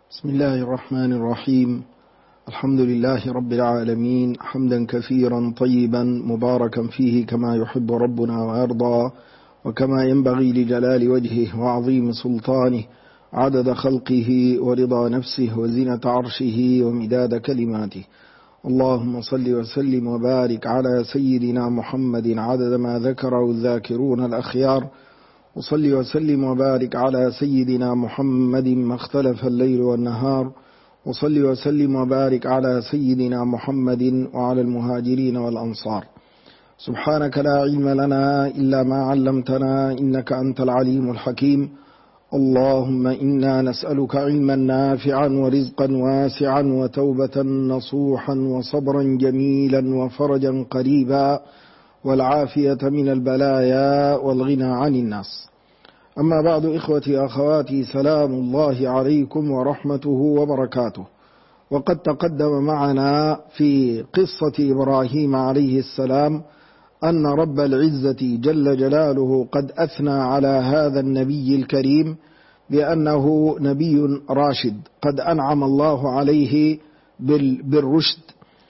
بسم الله الرحمن الرحيم. الحمد لله رب العالمين، حمدا كثيرا طيبا مباركا فيه كما يحب ربنا ويرضى، وكما ينبغي لجلال وجهه وعظيم سلطانه، عدد خلقه ورضا نفسه وزنة عرشه ومداد كلماته. اللهم صل وسلم وبارك على سيدنا محمد عدد ما ذكره الذاكرون الأخيار، وصل وسلم وبارك على سيدنا محمد ما اختلف الليل والنهار، وصل وسلم وبارك على سيدنا محمد وعلى المهاجرين والأنصار. سبحانك لا علم لنا إلا ما علمتنا إنك أنت العليم الحكيم. اللهم إنا نسألك علما نافعا ورزقا واسعا وتوبة نصوحا وصبرا جميلا وفرجا قريبا والعافية من البلايا والغنى عن الناس. أما بعد، إخوتي أخواتي، سلام الله عليكم ورحمته وبركاته. وقد تقدم معنا في قصة إبراهيم عليه السلام أن رب العزة جل جلاله قد أثنى على هذا النبي الكريم بأنه نبي راشد، قد أنعم الله عليه بالرشد،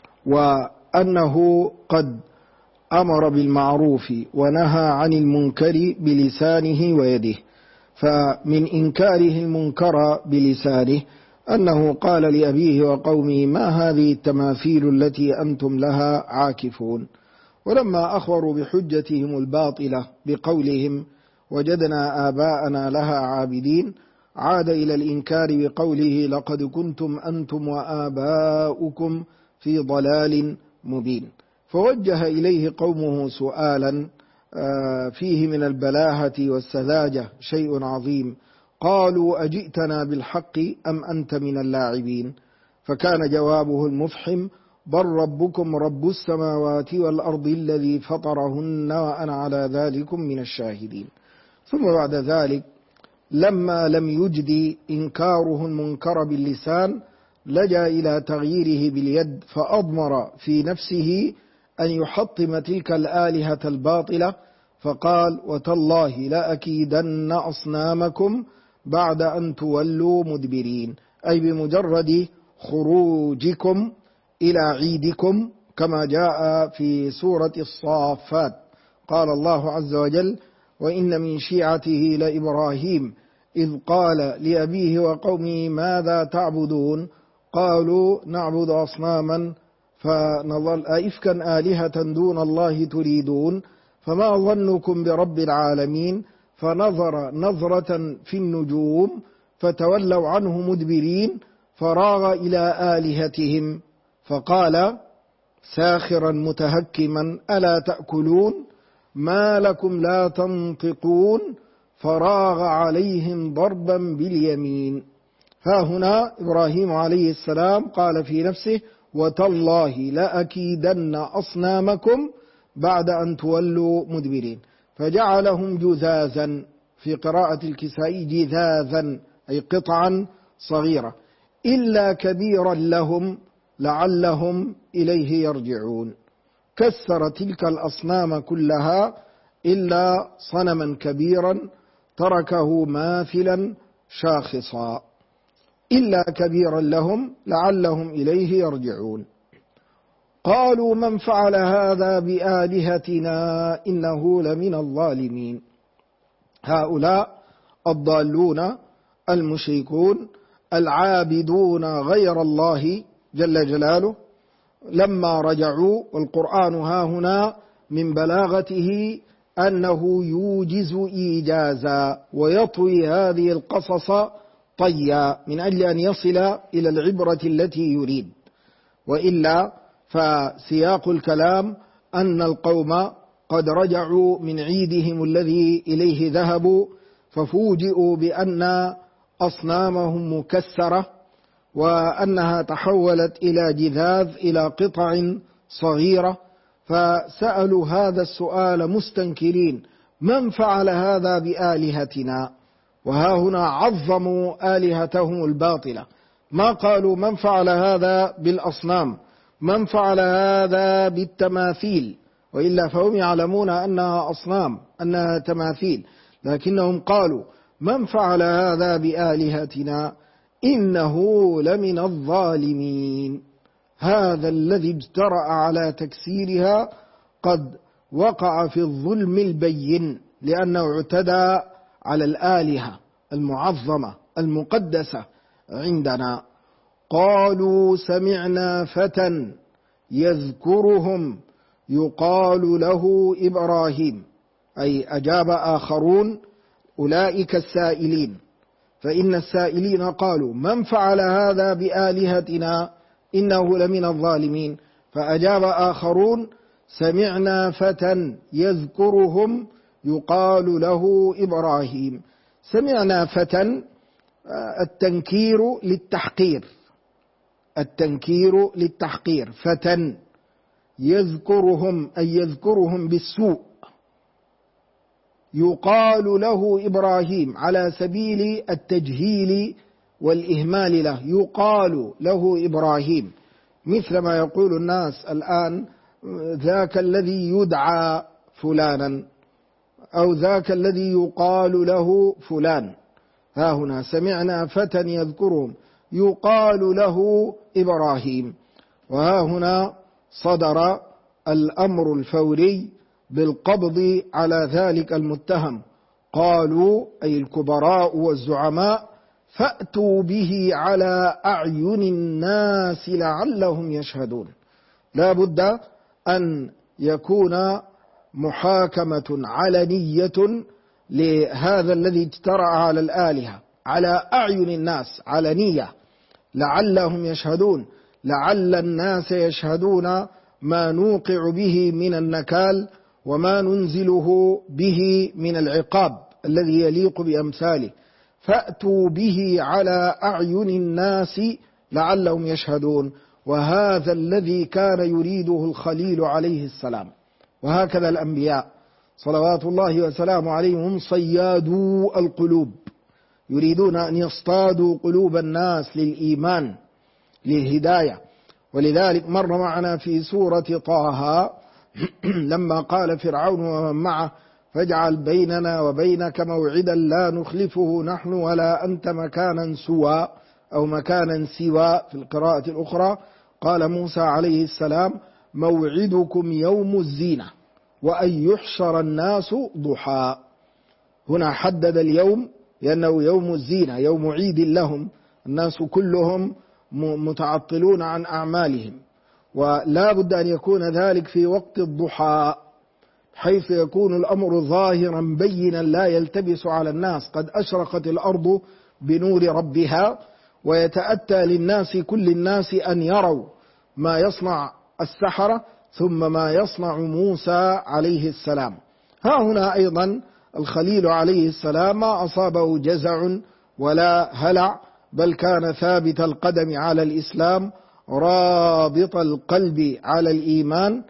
وأنه قد أمر بالمعروف ونهى عن المنكر بلسانه ويده. فمن إنكاره المنكر بلسانه أنه قال لأبيه وقومه: ما هذه التماثيل التي أنتم لها عاكفون؟ ولما أخبروا بحجتهم الباطلة بقولهم وجدنا آباءنا لها عابدين، عاد إلى الإنكار بقوله: لقد كنتم أنتم وآباؤكم في ضلال مبين. فوجه إليه قومه سؤالا فيه من البلاهة والسذاجة شيء عظيم. قالوا: أجئتنا بالحق أم أنت من اللاعبين؟ فكان جوابه المفحم: بل ربكم رب السماوات والأرض الذي فطرهن وأنا على ذلكم من الشاهدين. ثم بعد ذلك لما لم يجد إنكاره المنكر باللسان لجأ إلى تغييره باليد، فأضمر في نفسه أن يحطم تلك الآلهة الباطلة، فقال: وتالله لأكيدن أصنامكم بعد أن تولوا مدبرين، أي بمجرد خروجكم إلى عيدكم، كما جاء في سورة الصافات. قال الله عز وجل: وإن من شيعته لإبراهيم إذ قال لأبيه وقومه ماذا تعبدون؟ قالوا نعبد أصناما فنظل أئفكا آلهة دون الله تريدون فما ظنكم برب العالمين؟ فنظر نظرة في النجوم فتولوا عنه مدبرين، فراغ إلى آلهتهم فقال ساخرا متهكما: ألا تأكلون؟ ما لكم لا تنطقون؟ فراغ عليهم ضربا باليمين. فهنا إبراهيم عليه السلام قال في نفسه: وتالله لأكيدن أصنامكم بعد أن تولوا مدبرين، فجعلهم جذاذا، في قراءة الكسائي جذاذا، أي قطعا صغيرة، إلا كبيرا لهم لعلهم إليه يرجعون. كسر تلك الأصنام كلها إلا صنما كبيرا تركه ماثلا شاخصا، إلا كبيرا لهم لعلهم إليه يرجعون. قالوا: من فعل هذا بآلهتنا إنه لمن الظالمين. هؤلاء الضالون المشركون العابدون غير الله جل جلاله لما رجعوا، والقرآن ها هنا من بلاغته أنه يوجز إيجازا ويطوي هذه القصص طيا من أجل أن يصل إلى العبرة التي يريد، وإلا فسياق الكلام أن القوم قد رجعوا من عيدهم الذي إليه ذهبوا، ففوجئوا بأن أصنامهم مكسرة وأنها تحولت إلى جذاذ، إلى قطع صغيرة، فسألوا هذا السؤال مستنكرين: من فعل هذا بآلهتنا؟ وها هنا عظموا آلهتهم الباطلة، ما قالوا من فعل هذا بالأصنام، من فعل هذا بالتماثيل، وإلا فهم يعلمون أنها أصنام، أنها تماثيل، لكنهم قالوا من فعل هذا بآلهتنا إنه لمن الظالمين. هذا الذي اجترأ على تكسيرها قد وقع في الظلم البين، لأنه اعتدى على الآلهة المعظمة المقدسة عندنا. قالوا سمعنا فتى يذكرهم يقال له إبراهيم، أي أجاب آخرون أولئك السائلين، فإن السائلين قالوا من فعل هذا بآلهتنا إنه لمن الظالمين، فأجاب آخرون سمعنا فتى يذكرهم يقال له إبراهيم. سمعنا فتى، التنكير للتحقير، التنكير للتحقير، فتى يذكرهم أي يذكرهم بالسوء، يقال له إبراهيم على سبيل التجهيل والإهمال له، يقال له إبراهيم، مثل ما يقول الناس الآن ذاك الذي يدعى فلانا أو ذاك الذي يقال له فلان. ها هنا سمعنا فتى يذكرهم يقال له إبراهيم، وها هنا صدر الأمر الفوري بالقبض على ذلك المتهم. قالوا أي الكبراء والزعماء فأتوا به على أعين الناس لعلهم يشهدون. لا بد أن يكون محاكمة علنية لهذا الذي اجترأ على الآلهة على أعين الناس علنية لعلهم يشهدون، لعل الناس يشهدون ما نوقع به من النكال وما ننزله به من العقاب الذي يليق بأمثاله. فأتوا به على أعين الناس لعلهم يشهدون، وهذا الذي كان يريده الخليل عليه السلام. وهكذا الأنبياء صلوات الله وسلامه عليهم صيادو القلوب، يريدون أن يصطادوا قلوب الناس للإيمان للهداية. ولذلك مر معنا في سورة طه لما قال فرعون ومن معه فاجعل بيننا وبينك موعدا لا نخلفه نحن ولا أنت مكانا سوى أو مكانا سوى في القراءة الأخرى. قال موسى عليه السلام موعدكم يوم الزينة وأن يحشر الناس ضحى. هنا حدد اليوم لأنه يوم الزينة، يوم عيد لهم، الناس كلهم متعطلون عن أعمالهم، ولا بد أن يكون ذلك في وقت الضحى حيث يكون الأمر ظاهرا بينا لا يلتبس على الناس، قد أشرقت الأرض بنور ربها، ويتأتى للناس كل الناس أن يروا ما يصنع السحرة ثم ما يصنع موسى عليه السلام. ها هنا أيضا الخليل عليه السلام ما أصابه جزع ولا هلع، بل كان ثابت القدم على الإسلام رابط القلب على الإيمان،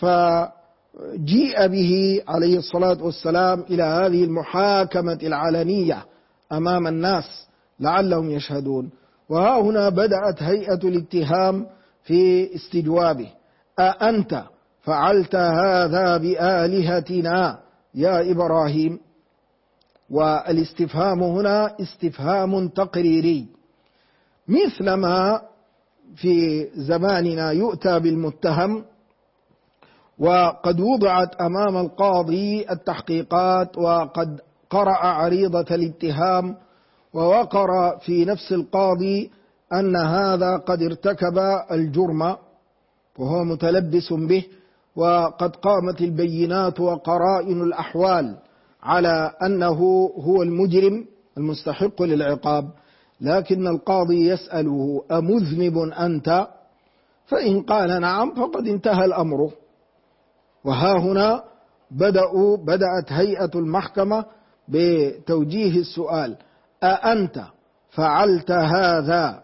فجيء به عليه الصلاة والسلام إلى هذه المحاكمة العلنية أمام الناس لعلهم يشهدون. وها هنا بدأت هيئة الاتهام في استجوابه: أأنت فعلت هذا بآلهتنا يا إبراهيم؟ والاستفهام هنا استفهام تقريري، مثلما في زماننا يؤتى بالمتهم وقد وضعت أمام القاضي التحقيقات وقد قرأ عريضة الاتهام ووقر في نفس القاضي أن هذا قد ارتكب الجرم وهو متلبس به، وقد قامت البينات وقرائن الأحوال على أنه هو المجرم المستحق للعقاب، لكن القاضي يسأله أمذنب أنت؟ فإن قال نعم فقد انتهى الأمر. وها هنا بدأت هيئة المحكمة بتوجيه السؤال: أأنت فعلت هذا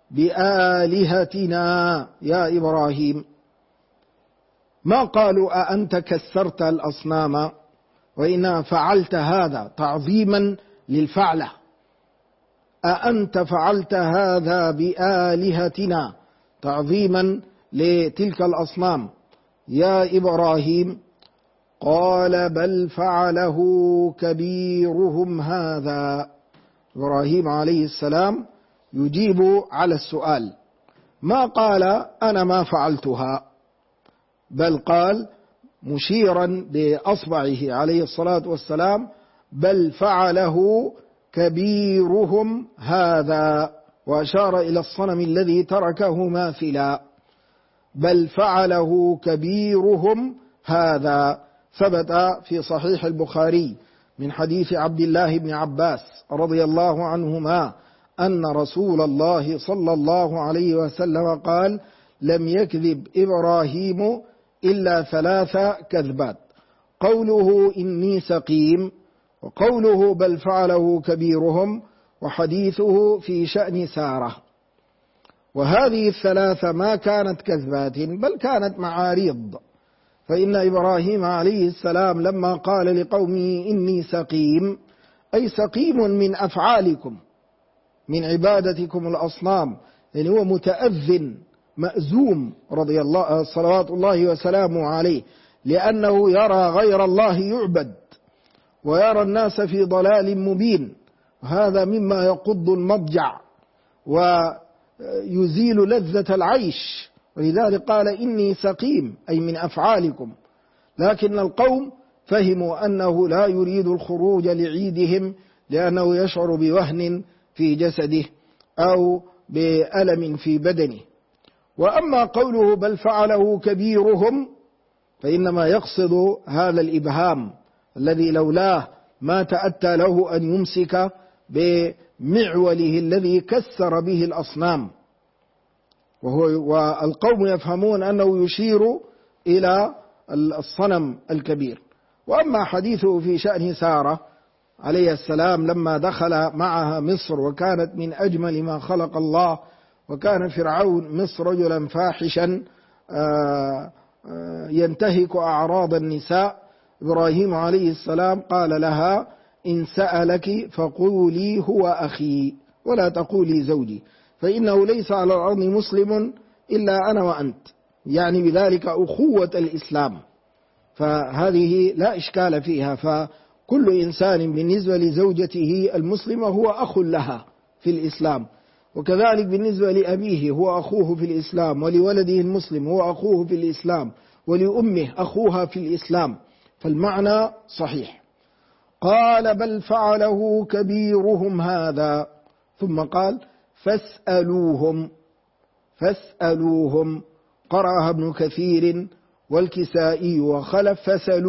بآلهتنا يا إبراهيم؟ ما قالوا أأنت كسرت الأصنام، وإنما فعلت هذا تعظيما للفعلة. أأنت فعلت هذا بآلهتنا تعظيما لتلك الأصنام يا إبراهيم؟ قال بل فعله كبيرهم هذا. إبراهيم عليه السلام يجيب على السؤال، ما قال أنا ما فعلتها، بل قال مشيرا بأصبعه عليه الصلاة والسلام: بل فعله كبيرهم هذا، وأشار إلى الصنم الذي تركه ماثلا. بل فعله كبيرهم هذا. ثبت في صحيح البخاري من حديث عبد الله بن عباس رضي الله عنهما أن رسول الله صلى الله عليه وسلم قال: لم يكذب إبراهيم إلا 3 كذبات، قوله إني سقيم، وقوله بل فعله كبيرهم، وحديثه في شأن سارة. وهذه ال3 ما كانت كذبات، بل كانت معاريض. فإن إبراهيم عليه السلام لما قال لقومه إني سقيم، أي سقيم من أفعالكم، من عبادتكم الأصنام، يعني هو متأذن مأزوم رضي الله صلوات الله وسلامه عليه، لأنه يرى غير الله يعبد، ويرى الناس في ضلال مبين، وهذا مما يقض المضجع ويزيل لذة العيش. ولذلك قال إني سقيم، أي من أفعالكم. لكن القوم فهموا أنه لا يريد الخروج لعيدهم، لأنه يشعر بوهن في جسده أو بألم في بدنه. وأما قوله بل فعله كبيرهم، فإنما يقصد هذا الإبهام الذي لولاه ما تأتى له أن يمسك بمعوله الذي كسر به الأصنام، والقوم يفهمون أنه يشير إلى الصنم الكبير. وأما حديثه في شأن سارة عليه السلام لما دخل معها مصر، وكانت من أجمل ما خلق الله، وكان فرعون مصر رجلا فاحشا ينتهك أعراض النساء، إبراهيم عليه السلام قال لها: إن سألك فقولي هو أخي ولا تقولي زوجي، فإنه ليس على الأرض مسلم إلا أنا وأنت، يعني بذلك أخوة الإسلام، فهذه لا إشكال فيها. فكل إنسان بالنسبة لزوجته المسلمة هو أخ لها في الإسلام، وكذلك بالنسبة لأبيه هو أخوه في الإسلام، ولولده المسلم هو أخوه في الإسلام، ولأمه أخوها في الإسلام، فالمعنى صحيح. قال بل فعله كبيرهم هذا، ثم قال فاسألوهم، قرأها ابن كثير والكسائي وخلف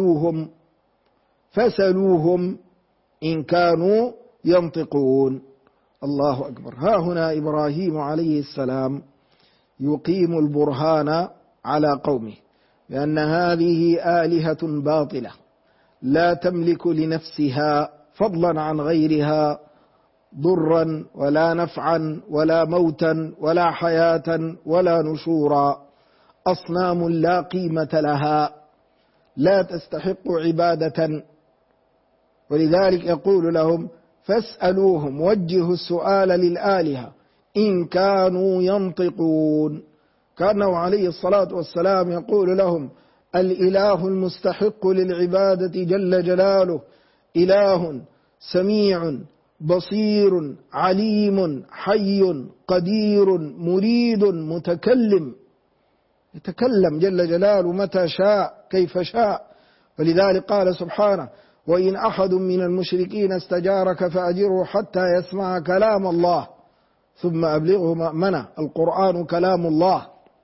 فسألوهم إن كانوا ينطقون. الله أكبر. ها هنا إبراهيم عليه السلام يقيم البرهان على قومه بأن هذه آلهة باطلة لا تملك لنفسها فضلا عن غيرها ضرا ولا نفعا ولا موتا ولا حياة ولا نشورا، أصنام لا قيمة لها، لا تستحق عبادة. ولذلك يقول لهم فاسألوهم، وجهوا السؤال للآلهة إن كانوا ينطقون، كأنه عليه الصلاة والسلام يقول لهم: الإله المستحق للعبادة جل جلاله إله سميع بصير عليم حي قدير مريد متكلم، يتكلم جل جلاله متى شاء كيف شاء. ولذلك قال سبحانه: وإن أحد من المشركين استجارك فأجره حتى يسمع كلام الله ثم أبلغه مأمنه، القرآن كلام الله.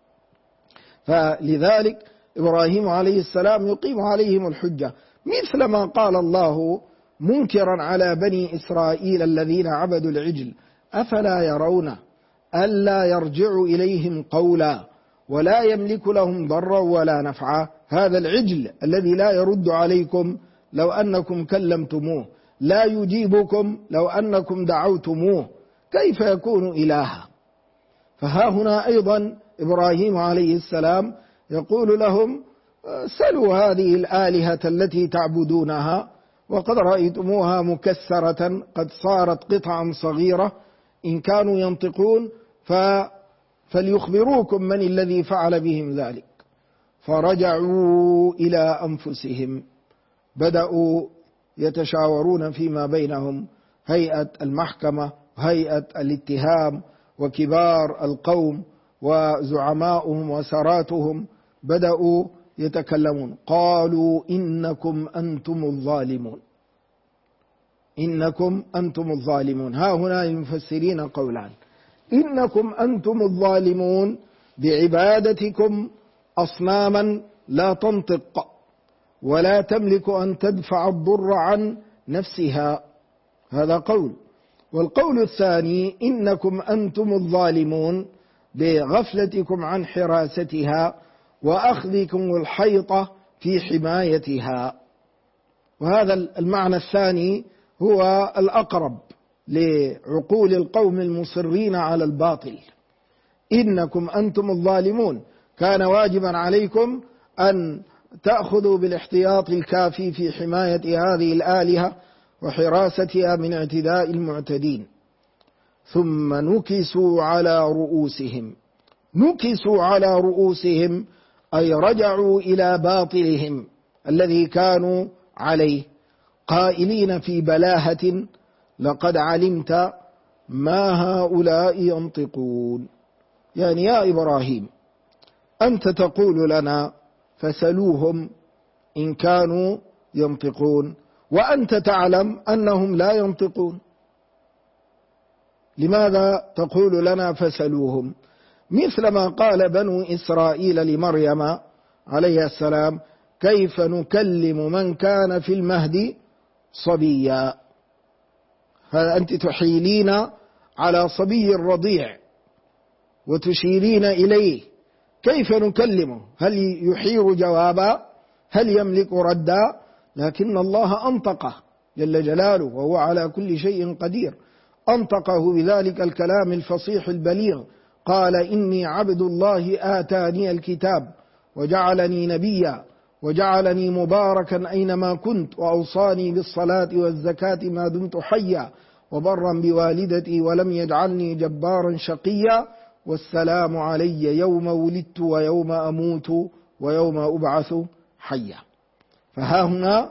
فلذلك إبراهيم عليه السلام يقيم عليهم الحجة، مثل ما قال الله منكرا على بني إسرائيل الذين عبدوا العجل: أفلا يرون ألا يرجع إليهم قولا ولا يملك لهم ضرا ولا نفعا. هذا العجل الذي لا يرد عليكم لو أنكم كلمتموه، لا يجيبكم لو أنكم دعوتموه، كيف يكون إلها؟ فها هنا أيضا إبراهيم عليه السلام يقول لهم: سلوا هذه الآلهة التي تعبدونها وقد رأيتموها مكسرة قد صارت قطعا صغيرة، إن كانوا ينطقون فليخبروكم من الذي فعل بهم ذلك. فرجعوا إلى أنفسهم، بدأوا يتشاورون فيما بينهم، هيئة المحكمة هيئة الاتهام وكبار القوم وزعماؤهم وسراتهم بدأوا يتكلمون، قالوا إنكم أنتم الظالمون، إنكم أنتم الظالمون. ها هنا المفسرين قولان: إنكم أنتم الظالمون بعبادتكم أصناما لا تنطق ولا تملك أن تدفع الضر عن نفسها، هذا قول. والقول الثاني: إنكم أنتم الظالمون بغفلتكم عن حراستها وأخذكم الحيطة في حمايتها. وهذا المعنى الثاني هو الأقرب لعقول القوم المصرين على الباطل. إنكم أنتم الظالمون، كان واجبا عليكم أن تأخذوا بالاحتياط الكافي في حماية هذه الآلهة وحراستها من اعتداء المعتدين. ثم نكسوا على رؤوسهم، نكسوا على رؤوسهم أي رجعوا إلى باطلهم الذي كانوا عليه، قائلين في بلاهة: لقد علمت ما هؤلاء ينطقون. يعني يا إبراهيم، أنت تقول لنا فسلوهم إن كانوا ينطقون، وأنت تعلم أنهم لا ينطقون، لماذا تقول لنا فسلوهم؟ مثل ما قال بنو إسرائيل لمريم عليه السلام: كيف نكلم من كان في المهد صبيا. هذا أنت تحيلين على صبي رضيع وتشيرين إليه، كيف نكلمه؟ هل يحير جوابا؟ هل يملك ردا؟ لكن الله أنطقه جل جلاله وهو على كل شيء قدير، أنطقه بذلك الكلام الفصيح البليغ، قال: إني عبد الله آتاني الكتاب وجعلني نبيا وجعلني مباركا أينما كنت وأوصاني بالصلاة والزكاة ما دمت حيا وبرا بوالدتي ولم يجعلني جبارا شقيا والسلام علي يوم ولدت ويوم أموت ويوم أبعث حيا. فها هنا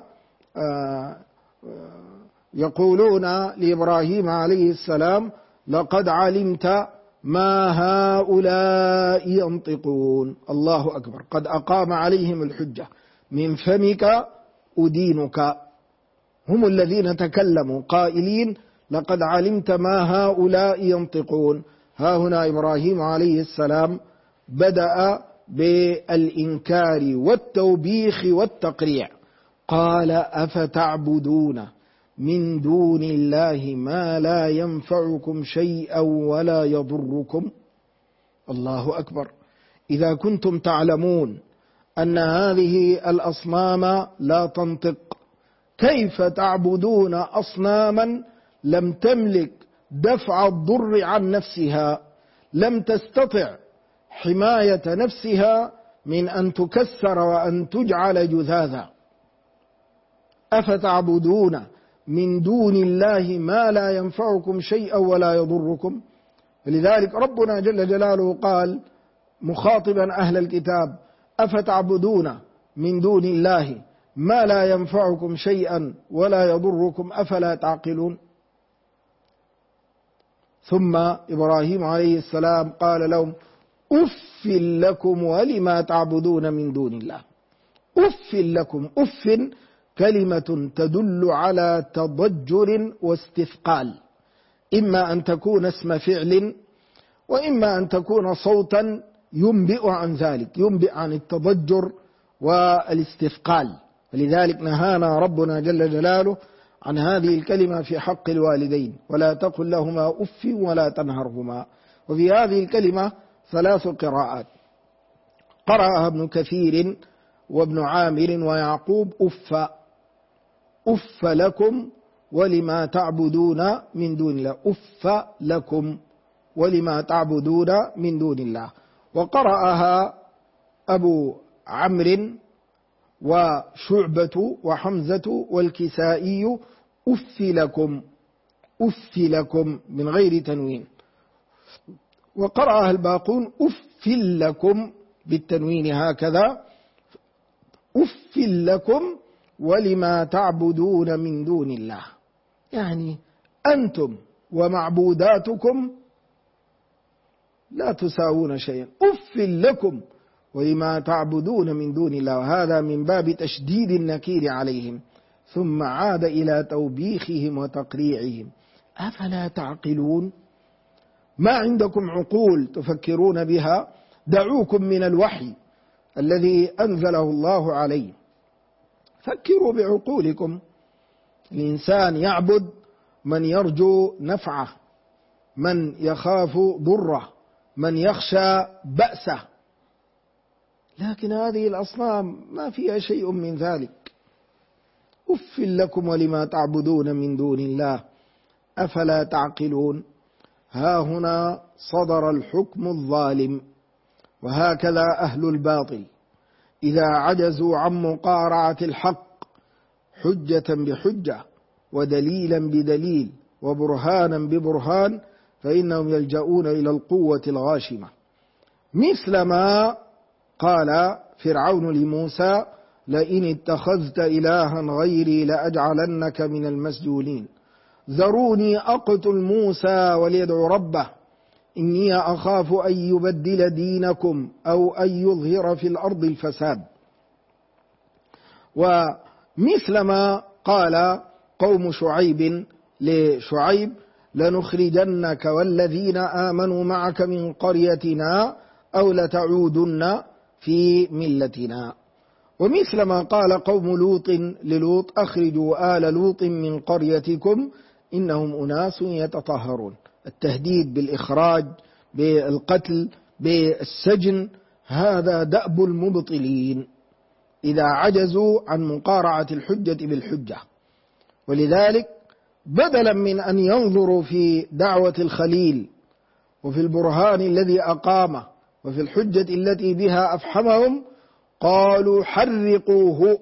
يقولون لإبراهيم عليه السلام: لقد علمت ما هؤلاء ينطقون. الله أكبر، قد أقام عليهم الحجة، من فمك أدينك. هم الذين تكلموا قائلين: لقد علمت ما هؤلاء ينطقون. ها هنا إبراهيم عليه السلام بدأ بالإنكار والتوبيخ والتقريع، قال: أفتعبدون من دون الله ما لا ينفعكم شيئا ولا يضركم. الله أكبر، إذا كنتم تعلمون أن هذه الأصنام لا تنطق، كيف تعبدون أصناما لم تملك دفع الضر عن نفسها، لم تستطع حماية نفسها من أن تكسر وأن تجعل جذاذا. أفتعبدون من دون الله ما لا ينفعكم شيئا ولا يضركم. لذلك ربنا جل جلاله قال مخاطبا أهل الكتاب: أفتعبدون من دون الله ما لا ينفعكم شيئا ولا يضركم أفلا تعقلون. ثم إبراهيم عليه السلام قال لهم: أف لكم ولما تعبدون من دون الله. أف لكم، أف كلمة تدل على تضجر واستثقال، إما أن تكون اسم فعل وإما أن تكون صوتا ينبئ عن ذلك، ينبئ عن التضجر والاستثقال. فلذلك نهانا ربنا جل جلاله عن هذه الكلمة في حق الوالدين: ولا تقل لهما أف ولا تنهرهما. وفي هذه الكلمة 3 قراءات، قرأها ابن كثير وابن عامر ويعقوب: أف، أف لكم ولما تعبدون من دون الله، أف لكم ولما تعبدون من دون الله. وقرأها أبو عمرو وشعبة وحمزة والكسائي: أف لكم، أف لكم من غير تنوين. وقرأها الباقون: أف لكم بالتنوين هكذا، أف لكم ولما تعبدون من دون الله. يعني أنتم ومعبوداتكم لا تساوون شيئا، أف لكم ولما تعبدون من دون الله. وهذا من باب تشديد النكير عليهم، ثم عاد إلى توبيخهم وتقريعهم. أفلا تعقلون؟ ما عندكم عقول تفكرون بها؟ دعوكم من الوحي الذي أنزله الله عليه، فكروا بعقولكم. الإنسان يعبد من يرجو نفعه، من يخاف ضره، من يخشى بأسه، لكن هذه الأصنام ما فيها شيء من ذلك. أف لكم ولما تعبدون من دون الله أفلا تعقلون. ها هنا صدر الحكم الظالم. وهكذا أهل الباطل إذا عجزوا عن مقارعة الحق حجة بحجة ودليلا بدليل وبرهانا ببرهان فإنهم يلجؤون إلى القوة الغاشمة، مثل ما قال فرعون لموسى: لئن اتخذت إلها غيري لأجعلنك من المسجونين، ذروني أقتل موسى وليدع ربه إني أخاف أن يبدل دينكم أو أن يظهر في الأرض الفساد. ومثل ما قال قوم شعيب لشعيب: لنخرجنك والذين آمنوا معك من قريتنا أو لتعودن في ملتنا. ومثل ما قال قوم لوط للوط: أخرجوا آل لوط من قريتكم إنهم أناس يتطهرون. التهديد بالإخراج، بالقتل، بالسجن، هذا دأب المبطلين إذا عجزوا عن مقارعة الحجة بالحجة. ولذلك بدلا من أن ينظروا في دعوة الخليل وفي البرهان الذي أقامه وفي الحجة التي بها أفحمهم، قالوا: حرقوه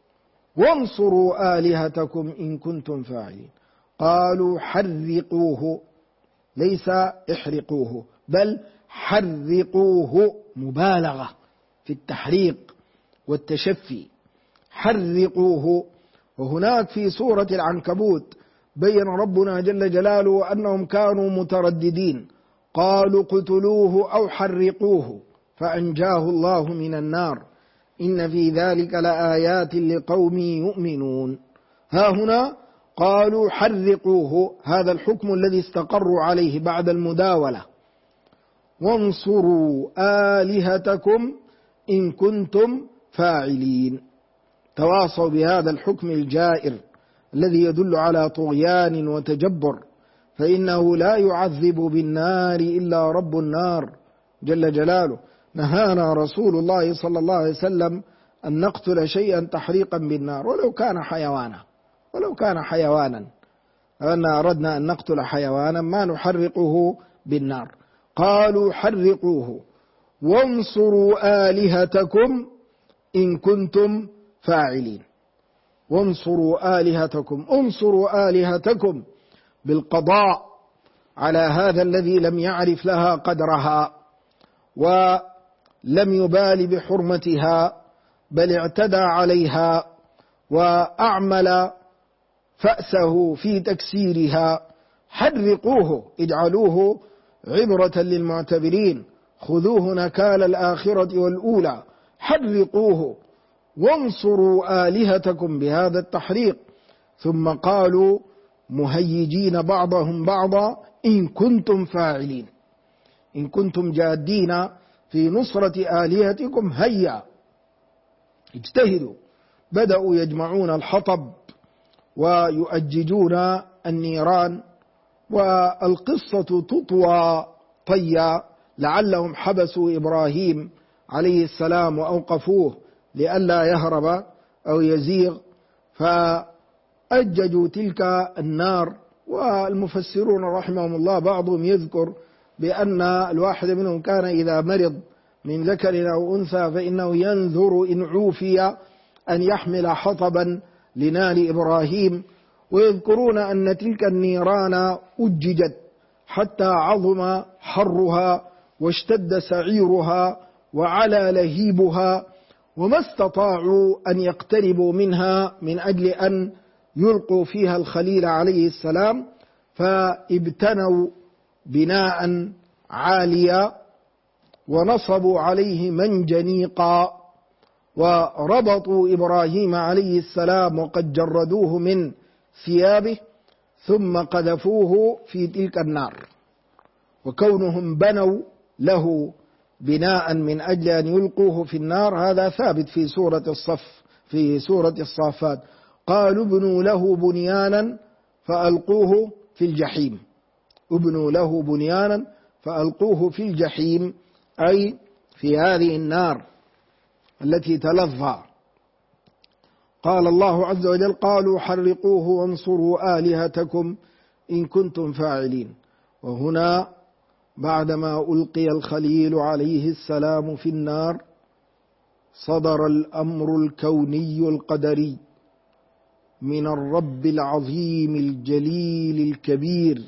وانصروا آلهتكم إن كنتم فاعلين. قالوا حرقوه، ليس احرقوه، بل حرقوه، مبالغة في التحريق والتشفي. حرقوه. وهناك في سورة العنكبوت بين ربنا جل جلاله أنهم كانوا مترددين، قالوا: اقتلوه أو حرقوه فأنجاه الله من النار إن في ذلك لآيات لقوم يؤمنون. ها هنا قالوا حرقوه، هذا الحكم الذي استقروا عليه بعد المداولة. وانصروا آلهتكم إن كنتم فاعلين. تواصوا بهذا الحكم الجائر الذي يدل على طغيان وتجبر، فإنه لا يعذب بالنار إلا رب النار جل جلاله. نهانا رسول الله صلى الله عليه وسلم أن نقتل شيئا تحريقا بالنار ولو كان حيوانا، أن أردنا أن نقتل حيوانا ما نحرقه بالنار. قالوا حرقوه وانصروا آلهتكم إن كنتم فاعلين. وانصروا آلهتكم، انصروا آلهتكم بالقضاء على هذا الذي لم يعرف لها قدرها ولم يبال بحرمتها، بل اعتدى عليها وأعمل فأسه في تكسيرها. حرقوه، اجعلوه عبرة للمعتبرين، خذوه نكال الآخرة والأولى. حرقوه وانصروا آلهتكم بهذا التحريق. ثم قالوا مهيجين بعضهم بعضا: إن كنتم فاعلين، إن كنتم جادين في نصرة آلهتكم هيا اجتهدوا. بدأوا يجمعون الحطب ويؤججون النيران، والقصة تطوى طيا، لعلهم حبسوا إبراهيم عليه السلام وأوقفوه لئلا يهرب أو يزيغ، فأججوا تلك النار. والمفسرون رحمهم الله بعضهم يذكر بأن الواحد منهم كان إذا مرض من ذكر أو أنثى فإنه ينذر إن عوفي أن يحمل حطبا لنار إبراهيم. ويذكرون أن تلك النيران أججت حتى عظم حرها واشتد سعيرها وعلى لهيبها، وما استطاعوا أن يقتربوا منها من أجل أن يلقوا فيها الخليل عليه السلام، فابتنوا بناء عاليا ونصبوا عليه منجنيقا، وربطوا إبراهيم عليه السلام وقد جردوه من ثيابه ثم قذفوه في تلك النار. وكونهم بنوا له بناء من أجل أن يلقوه في النار هذا ثابت في سورة الصافات، قالوا ابنوا له بنيانا فألقوه في الجحيم. ابنوا له بنيانا فألقوه في الجحيم، أي في هذه النار التي تلظى. قال الله عز وجل قالوا حرقوه وانصروا آلهتكم إن كنتم فاعلين. وهنا بعدما ألقي الخليل عليه السلام في النار صدر الأمر الكوني القدري من الرب العظيم الجليل الكبير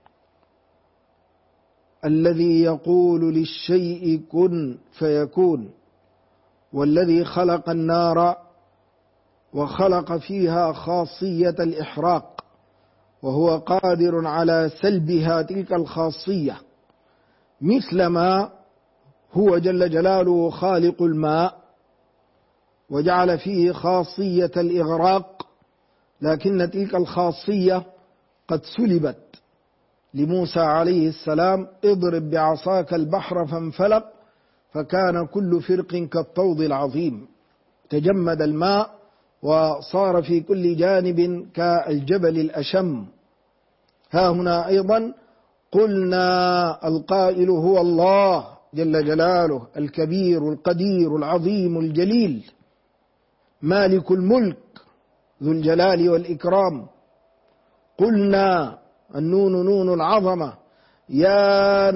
الذي يقول للشيء كن فيكون، والذي خلق النار وخلق فيها خاصية الإحراق، وهو قادر على سلبها تلك الخاصية، مثلما هو جل جلاله خالق الماء وجعل فيه خاصية الإغراق، لكن تلك الخاصية قد سلبت لموسى عليه السلام. اضرب بعصاك البحر فانفلق فكان كل فرق كالطود العظيم. تجمد الماء وصار في كل جانب كالجبل الأشم. ها هنا أيضا قلنا القائل هو الله جل جلاله الكبير القدير العظيم الجليل مالك الملك ذو الجلال والإكرام. قلنا النون نون العظمة يا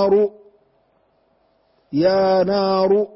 نار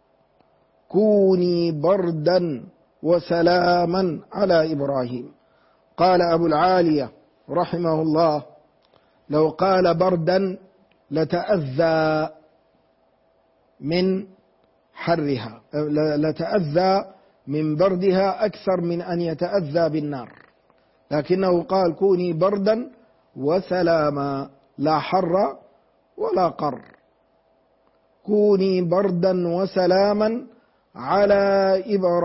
كوني بردا وسلاما على إبراهيم. قال أبو العالية رحمه الله لو قال بردا لتأذى من حرها، لتأذى من بردها أكثر من أن يتأذى بالنار، لكنه قال كوني بردا وسلاما، لا حر ولا قر. كوني بردا وسلاما على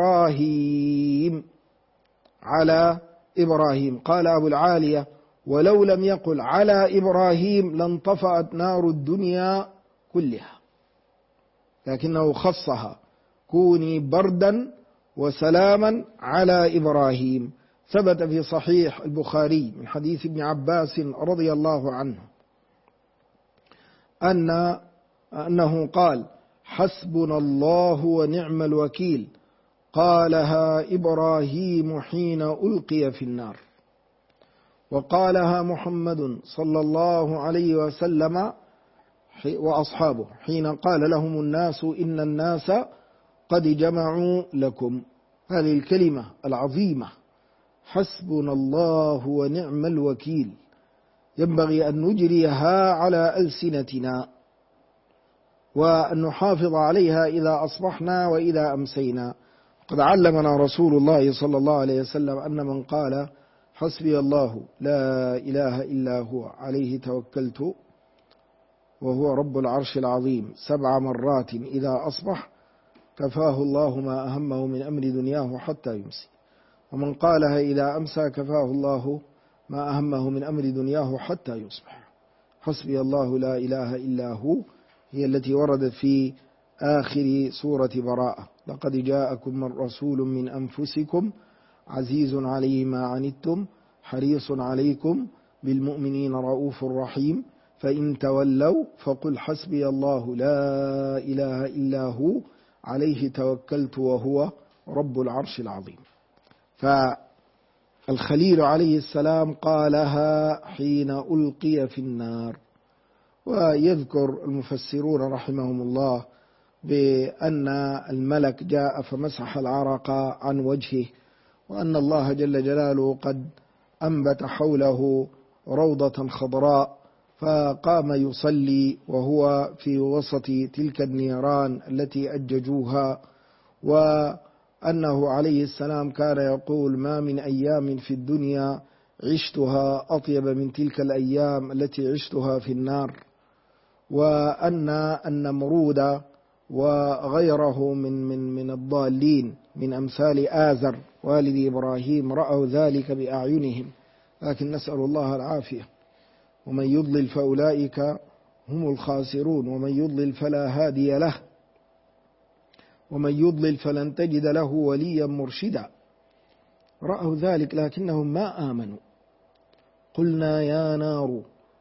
إبراهيم. قال أبو العالية ولو لم يقل على إبراهيم لانطفأت نار الدنيا كلها، لكنه خصها كوني بردا وسلاما على إبراهيم. ثبت في صحيح البخاري من حديث ابن عباس رضي الله عنه أنه قال حسبنا الله ونعم الوكيل، قالها إبراهيم حين ألقي في النار، وقالها محمد صلى الله عليه وسلم وأصحابه حين قال لهم الناس إن الناس قد جمعوا لكم. هذه الكلمة العظيمة حسبنا الله ونعم الوكيل ينبغي أن نجريها على ألسنتنا وأن نحافظ عليها إذا أصبحنا وإذا أمسينا. قد علمنا رسول الله صلى الله عليه وسلم أن من قال حسبي الله لا إله إلا هو عليه توكلت وهو رب العرش العظيم 7 مرات إذا أصبح كفاه الله ما أهمه من أمر دنياه حتى يمسي، ومن قالها إذا أمسى كفاه الله ما أهمه من أمر دنياه حتى يصبح. حسبي الله لا إله إلا هو هي التي وردت في آخر سورة براءة لقد جاءكم رسول من أنفسكم عزيز عليه ما عنتم حريص عليكم بالمؤمنين رؤوف رحيم فإن تولوا فقل حسبي الله لا إله إلا هو عليه توكلت وهو رب العرش العظيم. فالخليل عليه السلام قالها حين ألقي في النار. ويذكر المفسرون رحمهم الله بأن الملك جاء فمسح العرق عن وجهه، وأن الله جل جلاله قد أنبت حوله روضة خضراء فقام يصلي وهو في وسط تلك النيران التي أججوها، وأنه عليه السلام كان يقول ما من أيام في الدنيا عشتها أطيب من تلك الأيام التي عشتها في النار، وأن النمرود وغيره من الضالين من أمثال آزر والد إبراهيم رأوا ذلك بأعينهم، لكن نسأل الله العافية. ومن يضلل فأولئك هم الخاسرون، ومن يضلل فلا هادي له، ومن يضلل فلن تجد له وليا مرشدا. رأوا ذلك لكنهم ما آمنوا. قلنا يا نار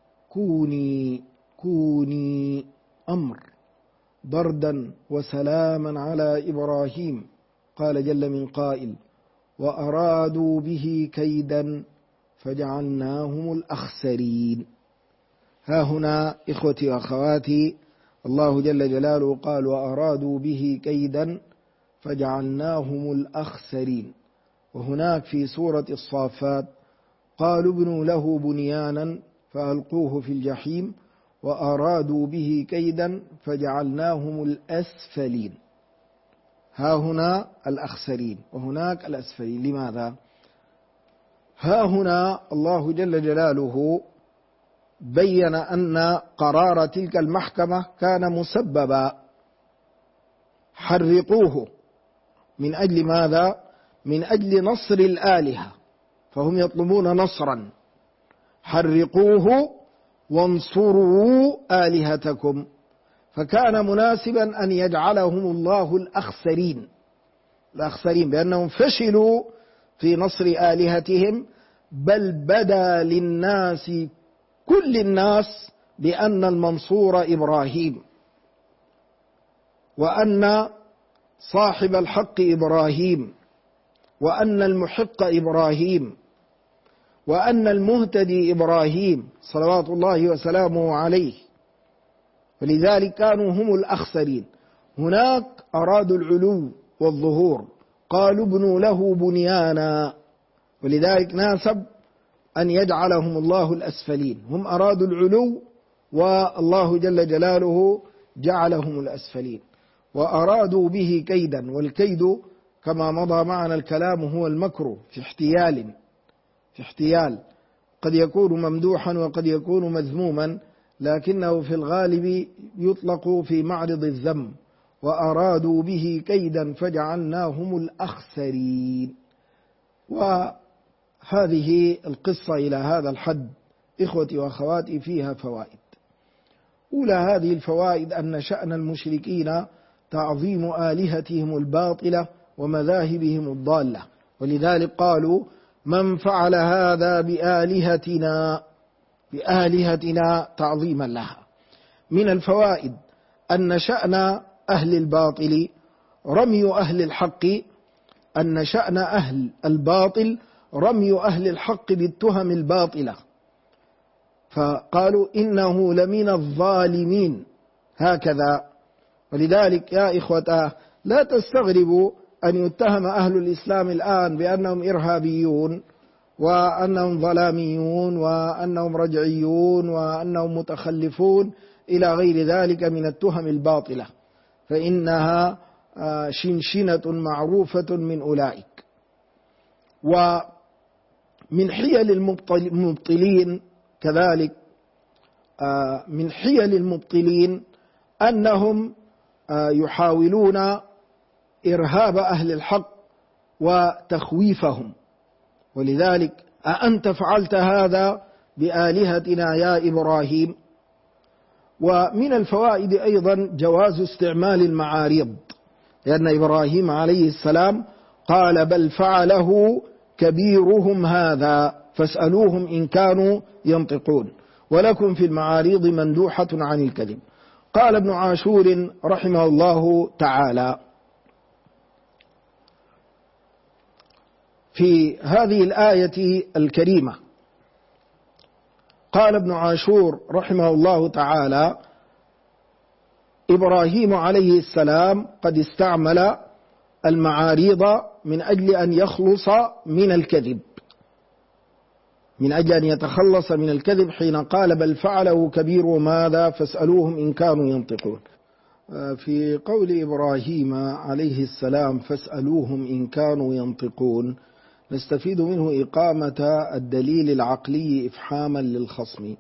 كوني أمر بردا وسلاما على إبراهيم. قال جل من قائل: وأرادوا به كيدا فجعلناهم الأخسرين. ها هنا إخوتي وأخواتي الله جل جلاله قال: وأرادوا به كيدا فجعلناهم الأخسرين. وهناك في سورة الصافات قالوا ابنوا له بنيانا فألقوه في الجحيم وأرادوا به كيدا فجعلناهم الأسفلين. ها هنا الأخسرين وهناك الأسفلين. لماذا؟ ها هنا الله جل جلاله بين أن قرار تلك المحكمة كان مسببا. حرقوه من أجل ماذا؟ من أجل نصر الآلهة، فهم يطلبون نصرا. حرقوه وانصروا آلهتكم، فكان مناسبا أن يجعلهم الله الأخسرين بأنهم فشلوا في نصر آلهتهم، بل بدا للناس كل الناس بأن المنصور إبراهيم، وأن صاحب الحق إبراهيم، وأن المحق إبراهيم، وأن المهتدي إبراهيم صلوات الله وسلامه عليه. ولذلك كانوا هم الأخسرين. هناك أرادوا العلو والظهور، قالوا ابنوا له بنيانا، ولذلك ناسب أن يجعلهم الله الأسفلين. هم أرادوا العلو والله جل جلاله جعلهم الأسفلين. وأرادوا به كيدا، والكيد كما مضى معنا الكلام هو المكر في احتيال، قد يكون ممدوحا وقد يكون مذموما، لكنه في الغالب يطلق في معرض الذم. وأرادوا به كيدا فجعلناهم الأخسرين. وهذه القصة إلى هذا الحد إخوتي وأخواتي فيها فوائد. أولى هذه الفوائد أن شأن المشركين تعظيم آلهتهم الباطلة ومذاهبهم الضالة، ولذلك قالوا: من فعل هذا بآلهتنا تعظيما لها. من الفوائد أن شأن أهل الباطل رمي أهل الحق، أن شأن أهل الباطل رمي أهل الحق بالتهم الباطلة، فقالوا إنه لمن الظالمين هكذا. ولذلك يا إخوة لا تستغربوا أن يتهم أهل الإسلام الآن بأنهم إرهابيون، وأنهم ظلاميون، وأنهم رجعيون، وأنهم متخلفون إلى غير ذلك من التهم الباطلة، فإنها شنشنة معروفة من أولئك. ومن حيل المبطلين كذلك، من حيل المبطلين أنهم يحاولون إرهاب أهل الحق وتخويفهم. ولذلك: أأنت فعلت هذا بآلهتنا يا إبراهيم؟ ومن الفوائد أيضا جواز استعمال المعاريض، لأن إبراهيم عليه السلام قال: بل فعله كبيرهم هذا فاسألوهم إن كانوا ينطقون. ولكم في المعاريض مندوحة عن الكذب. قال ابن عاشور رحمه الله تعالى في هذه الآية الكريمة، قال ابن عاشور رحمه الله تعالى: إبراهيم عليه السلام قد استعمل المعاريض من أجل أن يخلص من الكذب، من أجل أن يتخلص من الكذب، حين قال: بل فعله كبيرهم هذا فاسألوهم إن كانوا ينطقون. في قول إبراهيم عليه السلام فاسألوهم إن كانوا ينطقون، نستفيد منه إقامة الدليل العقلي إفحاما للخصم.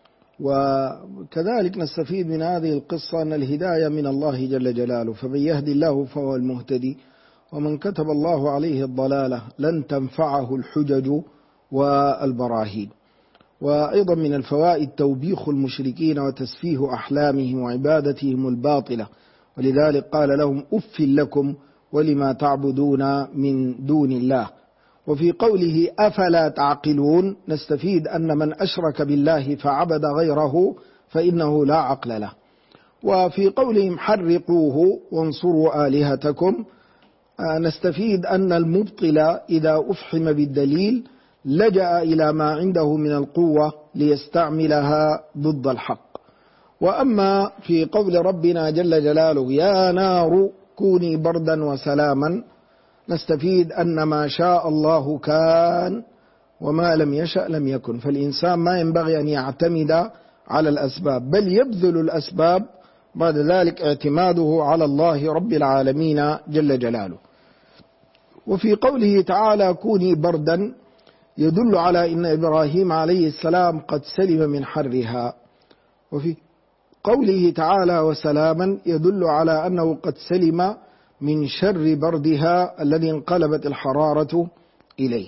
وكذلك نستفيد من هذه القصة أن الهداية من الله جل جلاله، فمن يهدي الله فهو المهتدي، ومن كتب الله عليه الضلالة لن تنفعه الحجج والبراهين. وأيضا من الفوائد توبيخ المشركين وتسفيه أحلامهم وعبادتهم الباطلة، ولذلك قال لهم أف لكم ولما تعبدون من دون الله. وفي قوله أفلا تعقلون نستفيد أن من أشرك بالله فعبد غيره فإنه لا عقل له. وفي قولهم حرقوه وانصروا آلهتكم نستفيد أن المبطل إذا أفحم بالدليل لجأ إلى ما عنده من القوة ليستعملها ضد الحق. وأما في قول ربنا جل جلاله يا نار كوني بردا وسلاما نستفيد أن ما شاء الله كان وما لم يشأ لم يكن، فالإنسان ما ينبغي أن يعتمد على الأسباب بل يبذل الأسباب، بعد ذلك اعتماده على الله رب العالمين جل جلاله. وفي قوله تعالى كوني بردا يدل على أن إبراهيم عليه السلام قد سلم من حرها، وفي قوله تعالى وسلاما يدل على أنه قد سلم من شر بردها الذي انقلبت الحرارة إليه.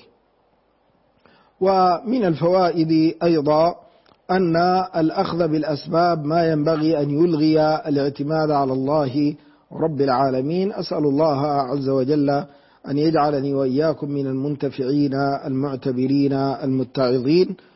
ومن الفوائد أيضا أن الأخذ بالأسباب ما ينبغي أن يلغي الاعتماد على الله رب العالمين. أسأل الله عز وجل أن يجعلني وإياكم من المنتفعين المعتبرين المتعظين.